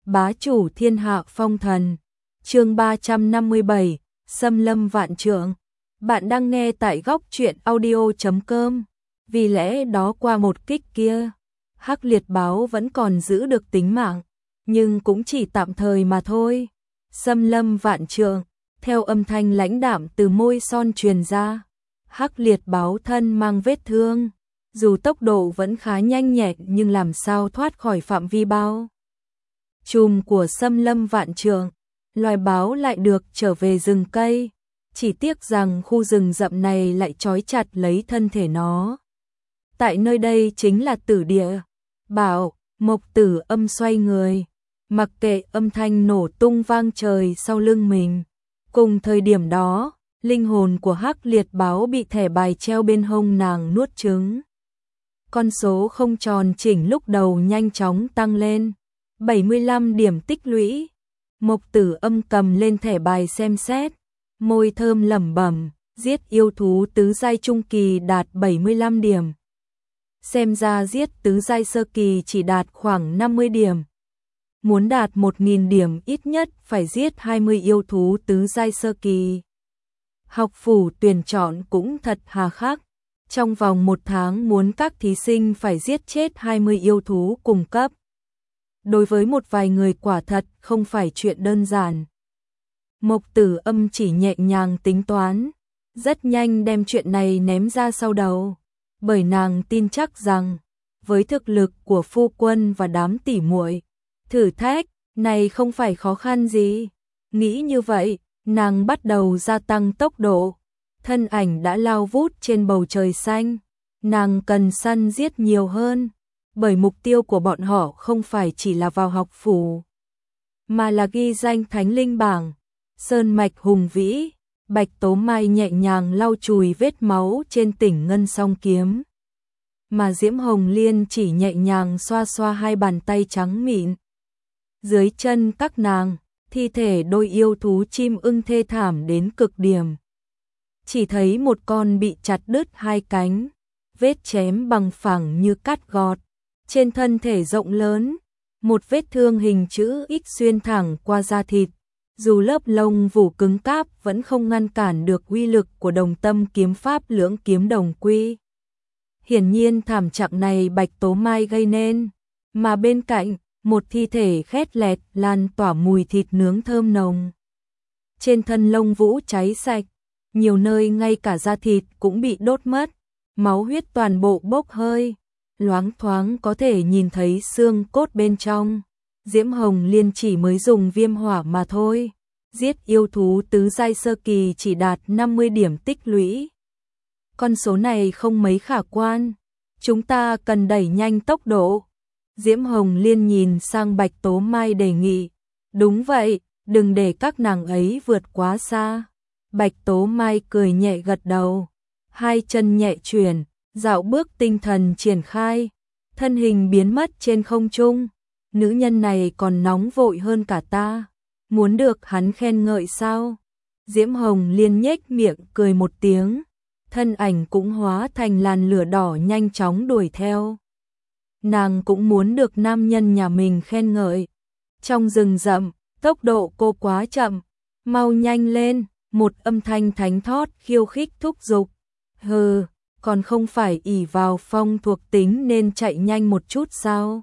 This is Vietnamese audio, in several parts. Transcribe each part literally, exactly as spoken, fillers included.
bá chủ thiên hạ phong thần. Chương ba trăm năm mươi bảy, xâm lâm vạn trượng. Bạn đang nghe tại góc truyện audio chấm com. Vì lẽ đó qua một kích kia, Hắc Liệt báo vẫn còn giữ được tính mạng, nhưng cũng chỉ tạm thời mà thôi. Xâm lâm vạn trượng, theo âm thanh lãnh đạm từ môi son truyền ra, Hắc Liệt báo thân mang vết thương, dù tốc độ vẫn khá nhanh nhẹn nhưng làm sao thoát khỏi phạm vi bao trùm của xâm lâm vạn trượng. Loài báo lại được trở về rừng cây, chỉ tiếc rằng khu rừng rậm này lại trói chặt lấy thân thể nó. Tại nơi đây chính là tử địa. Bảo, Mộc Tử Âm xoay người, mặc kệ âm thanh nổ tung vang trời sau lưng mình. Cùng thời điểm đó, linh hồn của Hắc Liệt báo bị thẻ bài treo bên hông nàng nuốt chửng. Con số không tròn chỉnh lúc đầu nhanh chóng tăng lên, bảy mươi lăm điểm tích lũy. Mộc Tử Âm cầm lên thẻ bài xem xét, môi thơm lẩm bẩm, giết yêu thú tứ giai trung kỳ đạt bảy mươi lăm điểm. Xem ra giết tứ giai sơ kỳ chỉ đạt khoảng năm mươi điểm. Muốn đạt một nghìn điểm ít nhất phải giết hai mươi yêu thú tứ giai sơ kỳ. Học phủ tuyển chọn cũng thật hà khắc. Trong vòng một tháng muốn các thí sinh phải giết chết hai mươi yêu thú cùng cấp. Đối với một vài người quả thật không phải chuyện đơn giản. Mộc Tử Âm chỉ nhẹ nhàng tính toán, rất nhanh đem chuyện này ném ra sau đầu, bởi nàng tin chắc rằng với thực lực của phu quân và đám tỉ muội, thử thách này không phải khó khăn gì. Nghĩ như vậy, nàng bắt đầu gia tăng tốc độ, thân ảnh đã lao vút trên bầu trời xanh. Nàng cần săn giết nhiều hơn, bởi mục tiêu của bọn họ không phải chỉ là vào học phủ, mà là ghi danh thánh linh bảng. Sơn mạch hùng vĩ, Bạch Tố Mai nhẹ nhàng lau chùi vết máu trên tỉnh ngân song kiếm, mà Diễm Hồng Liên chỉ nhẹ nhàng xoa xoa hai bàn tay trắng mịn. Dưới chân các nàng, thi thể đôi yêu thú chim ưng thê thảm đến cực điểm. Chỉ thấy một con bị chặt đứt hai cánh, vết chém bằng phẳng như cắt gọt. Trên thân thể rộng lớn, một vết thương hình chữ X xuyên thẳng qua da thịt, dù lớp lông vũ cứng cáp vẫn không ngăn cản được uy lực của Đồng Tâm kiếm pháp lưỡng kiếm đồng quy. Hiển nhiên thảm trạng này Bạch Tố Mai gây nên, mà bên cạnh, một thi thể khét lẹt lan tỏa mùi thịt nướng thơm nồng. Trên thân lông vũ cháy sạch, nhiều nơi ngay cả da thịt cũng bị đốt mất, máu huyết toàn bộ bốc hơi. Loáng thoáng có thể nhìn thấy xương cốt bên trong. Diễm Hồng Liên chỉ mới dùng viêm hỏa mà thôi, giết yêu thú tứ giai sơ kỳ chỉ đạt năm mươi điểm tích lũy. Con số này không mấy khả quan, chúng ta cần đẩy nhanh tốc độ. Diễm Hồng Liên nhìn sang Bạch Tố Mai đề nghị. Đúng vậy, đừng để các nàng ấy vượt quá xa. Bạch Tố Mai cười nhẹ gật đầu, hai chân nhẹ chuyển, dạo bước tinh thần triển khai, thân hình biến mất trên không trung. Nữ nhân này còn nóng vội hơn cả ta, muốn được hắn khen ngợi sao? Diễm Hồng Liên nhếch miệng cười một tiếng, thân ảnh cũng hóa thành làn lửa đỏ nhanh chóng đuổi theo. Nàng cũng muốn được nam nhân nhà mình khen ngợi. Trong rừng rậm, tốc độ cô quá chậm, mau nhanh lên, một âm thanh thánh thót khiêu khích thúc giục. Hừ, còn không phải ỷ vào phong thuộc tính nên chạy nhanh một chút sao?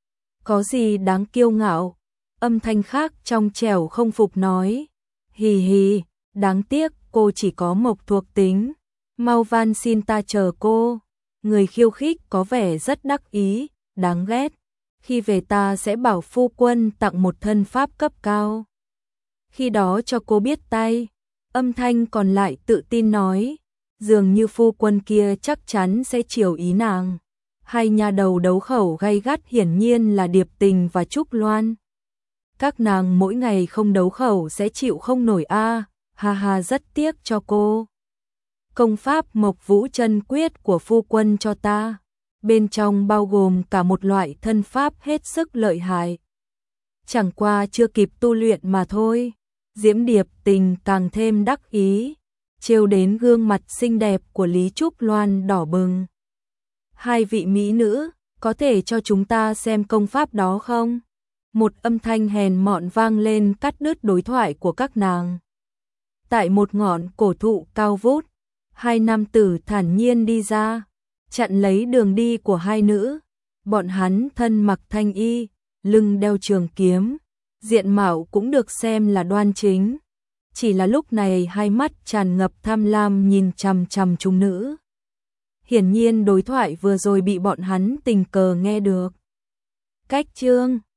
Có gì đáng kiêu ngạo? Âm thanh khác trong trẻo không phục nói. Hì hì, đáng tiếc cô chỉ có mộc thuộc tính. Mau van xin ta chờ cô. Người khiêu khích có vẻ rất đắc ý, đáng ghét. Khi về ta sẽ bảo phu quân tặng một thân pháp cấp cao. Khi đó cho cô biết tay. Âm thanh còn lại tự tin nói. Dường như phu quân kia chắc chắn sẽ chiều ý nàng. Hai nhà đầu đấu khẩu gay gắt hiển nhiên là Điệp Tình và Trúc Loan. Các nàng mỗi ngày không đấu khẩu sẽ chịu không nổi a. À, ha ha, rất tiếc cho cô. Công pháp Mộc Vũ Chân Quyết của phu quân cho ta, bên trong bao gồm cả một loại thân pháp hết sức lợi hại. Chẳng qua chưa kịp tu luyện mà thôi. Diễm Điệp Tình càng thêm đắc ý, trêu đến gương mặt xinh đẹp của Lý Trúc Loan đỏ bừng. Hai vị mỹ nữ, có thể cho chúng ta xem công pháp đó không? Một âm thanh hèn mọn vang lên cắt đứt đối thoại của các nàng. Tại một ngọn cổ thụ cao vút, hai nam tử thản nhiên đi ra, chặn lấy đường đi của hai nữ. Bọn hắn thân mặc thanh y, lưng đeo trường kiếm, diện mạo cũng được xem là đoan chính. Chỉ là lúc này hai mắt tràn ngập tham lam nhìn chằm chằm chúng nữ. Hiển nhiên đối thoại vừa rồi bị bọn hắn tình cờ nghe được. Cách chương